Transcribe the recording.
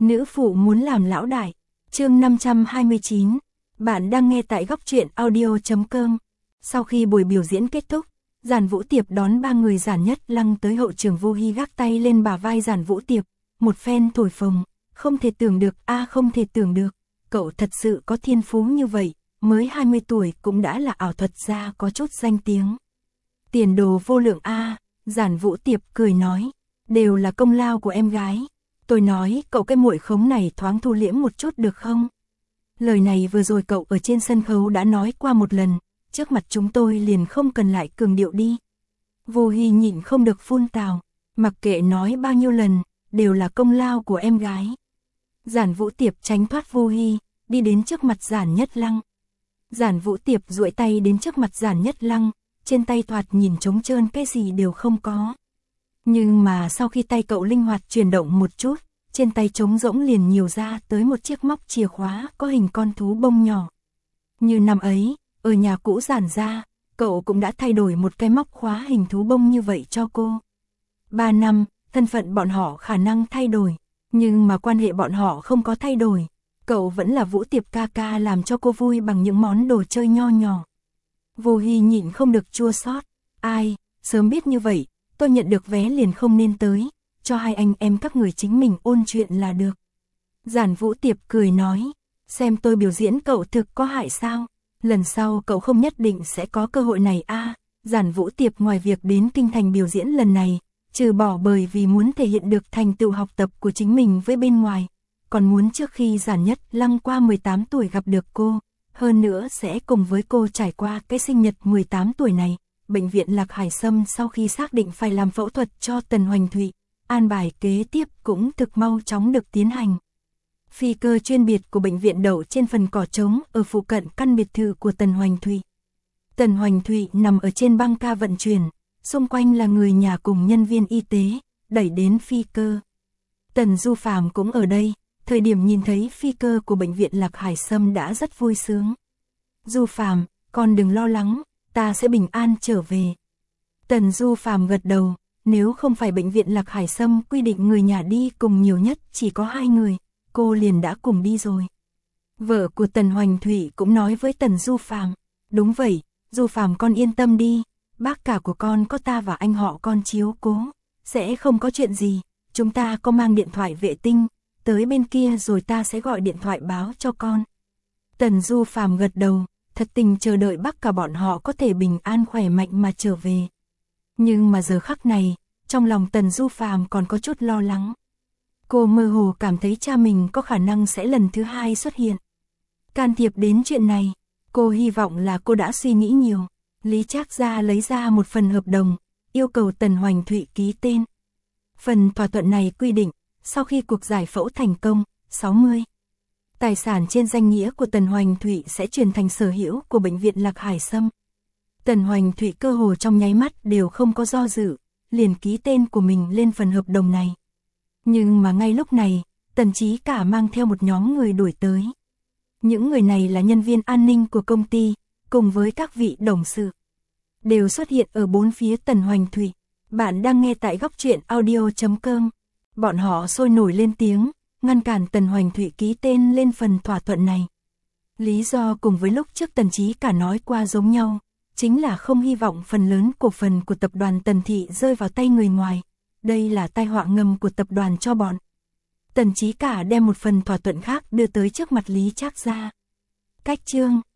Nữ phụ muốn làm lão đại. Chương 529. Bạn đang nghe tại góc truyện audio.com. Sau khi buổi biểu diễn kết thúc, Giản Vũ Tiệp đón ba người Giản Nhất Lăng tới hậu trường. Vô Hi gác tay lên bả vai Giản Vũ Tiệp, một phen thổi phồng, không thể tưởng được, không thể tưởng được, cậu thật sự có thiên phú như vậy, mới 20 tuổi cũng đã là ảo thuật gia có chút danh tiếng. Tiền đồ vô lượng Giản Vũ Tiệp cười nói, đều là công lao của em gái. Tôi nói cậu cái muội khống này thoáng thu liễm một chút được không? Lời này vừa rồi cậu ở trên sân khấu đã nói qua một lần, trước mặt chúng tôi liền không cần lại cường điệu đi. Vô Hi nhịn không được phun tào, mặc kệ nói bao nhiêu lần, đều là công lao của em gái. Giản Vũ Tiệp tránh thoát Vô Hi, đi đến trước mặt Giản Nhất Lăng. Giản Vũ Tiệp duỗi tay đến trước mặt Giản Nhất Lăng, trên tay thoạt nhìn trống trơn, cái gì đều không có. Nhưng mà sau khi tay cậu linh hoạt chuyển động một chút, trên tay trống rỗng liền nhiều ra tới một chiếc móc chìa khóa có hình con thú bông nhỏ. Như năm ấy, ở nhà cũ Giản gia, cậu cũng đã thay đổi một cái móc khóa hình thú bông như vậy cho cô. 3 năm, thân phận bọn họ khả năng thay đổi, nhưng mà quan hệ bọn họ không có thay đổi. Cậu vẫn là Vũ Tiệp ca ca làm cho cô vui bằng những món đồ chơi nho nhỏ. Vô Hi nhịn không được chua xót, sớm biết như vậy, tôi nhận được vé liền không nên tới, cho hai anh em các người chính mình ôn chuyện là được. Giản Vũ Tiệp cười nói, xem tôi biểu diễn cậu thực có hại sao, lần sau cậu không nhất định sẽ có cơ hội này Giản Vũ Tiệp ngoài việc đến kinh thành biểu diễn lần này, trừ bỏ bởi vì muốn thể hiện được thành tựu học tập của chính mình với bên ngoài, còn muốn trước khi Giản Nhất Lăng qua 18 tuổi gặp được cô, hơn nữa sẽ cùng với cô trải qua cái sinh nhật 18 tuổi này. Bệnh viện Lạc Hải Sâm sau khi xác định phải làm phẫu thuật cho Tần Hoành Thụy, an bài kế tiếp cũng thực mau chóng được tiến hành. Phi cơ chuyên biệt của bệnh viện đậu trên phần cỏ trống ở phụ cận căn biệt thự của Tần Hoành Thụy. Tần Hoành Thụy nằm ở trên băng ca vận chuyển, xung quanh là người nhà cùng nhân viên y tế, đẩy đến phi cơ. Tần Du Phàm cũng ở đây, thời điểm nhìn thấy phi cơ của bệnh viện Lạc Hải Sâm đã rất vui sướng. Du Phàm, con đừng lo lắng, ta sẽ bình an trở về. Tần Du Phàm gật đầu, nếu không phải bệnh viện Lạc Hải Sâm quy định người nhà đi cùng nhiều nhất chỉ có 2 người, cô liền đã cùng đi rồi. Vợ của Tần Hoành Thụy cũng nói với Tần Du Phàm, đúng vậy, Du Phàm con yên tâm đi, bác cả của con có ta và anh họ con chiếu cố, sẽ không có chuyện gì, chúng ta có mang điện thoại vệ tinh, tới bên kia rồi ta sẽ gọi điện thoại báo cho con. Tần Du Phàm gật đầu, thật tình chờ đợi bác cả bọn họ có thể bình an khỏe mạnh mà trở về. Nhưng mà giờ khắc này, trong lòng Tần Du Phàm còn có chút lo lắng. Cô mơ hồ cảm thấy cha mình có khả năng sẽ lần thứ 2 xuất hiện. Can thiệp đến chuyện này, cô hy vọng là cô đã suy nghĩ nhiều. Lý Trác Gia lấy ra một phần hợp đồng, yêu cầu Tần Hoành Thụy ký tên. Phần thỏa thuận này quy định, sau khi cuộc giải phẫu thành công, 60. Tài sản trên danh nghĩa của Tần Hoành Thụy sẽ chuyển thành sở hữu của bệnh viện Lạc Hải Sâm. Tần Hoành Thụy cơ hồ trong nháy mắt đều không có do dự, liền ký tên của mình lên phần hợp đồng này. Nhưng mà ngay lúc này, Tần Chí Cả mang theo một nhóm người đuổi tới. Những người này là nhân viên an ninh của công ty, cùng với các vị đồng sự. Đều xuất hiện ở bốn phía Tần Hoành Thụy. Bạn đang nghe tại góc truyện audio.com. Bọn họ sôi nổi lên tiếng, ngăn cản Tần Hoành Thụy ký tên lên phần thỏa thuận này. Lý do cùng với lúc trước Tần Chí Cả nói qua giống nhau, chính là không hy vọng phần lớn cổ phần của tập đoàn Tần Thị rơi vào tay người ngoài. Đây là tai họa ngầm của tập đoàn cho bọn. Tần Chí Cả đem một phần thỏa thuận khác đưa tới trước mặt Lý Trác Gia. Cách chương